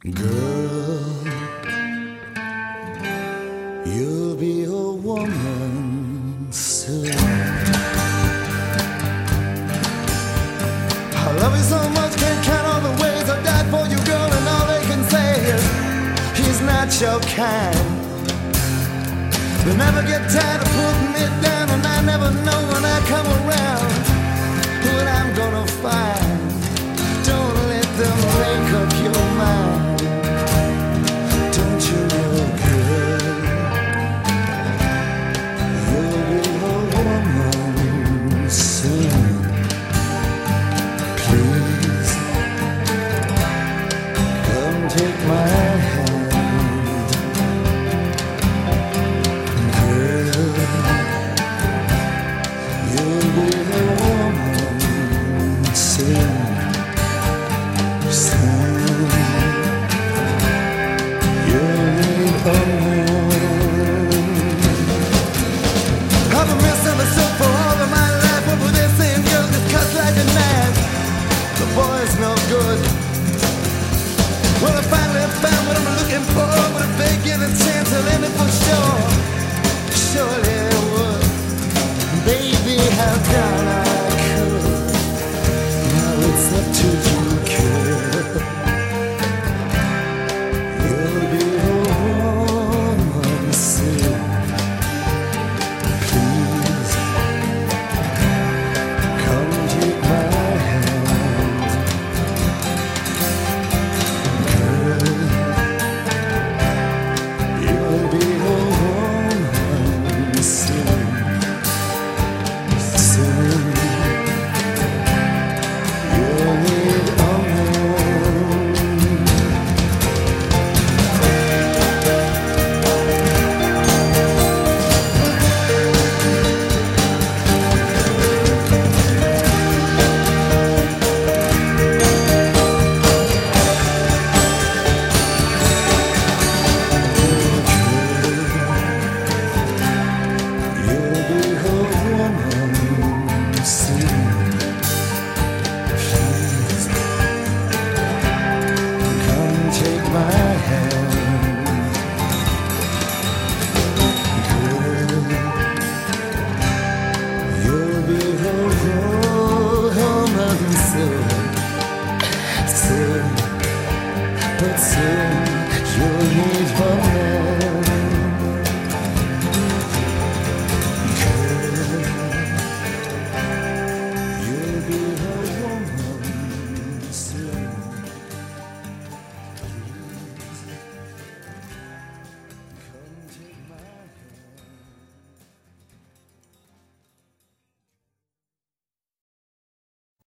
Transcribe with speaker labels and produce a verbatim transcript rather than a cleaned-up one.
Speaker 1: Girl, you'll be a woman soon. I love you so much, can't count all the ways I've died for you, girl, and all they can say is he's not your kind. They never get tired of putting me down, and I never know when I come around what I'm gonna find. Don't let them make up your mind. Don't you know, girl, you'll be a woman soon. Please, come take my hand. Girl, you'll be a woman soon. Soon, you'll need a man. I've been misunderstood for all of my life. What were they saying? Girl, just cut like a knife. The boy's no good. Well, I finally found what I'm looking for. But if they give a chance, I'll end it for sure. Surely I would. Baby, how down I could. Now it's up to you, girl. You'll be a woman soon. Please, come take my hand. Girl, you'll be a woman soon. Soon, you'll need a man. You'll be a woman soon. Please, come take my hand. Girl, you'll be a woman soon. Soon, but soon you'll need a man.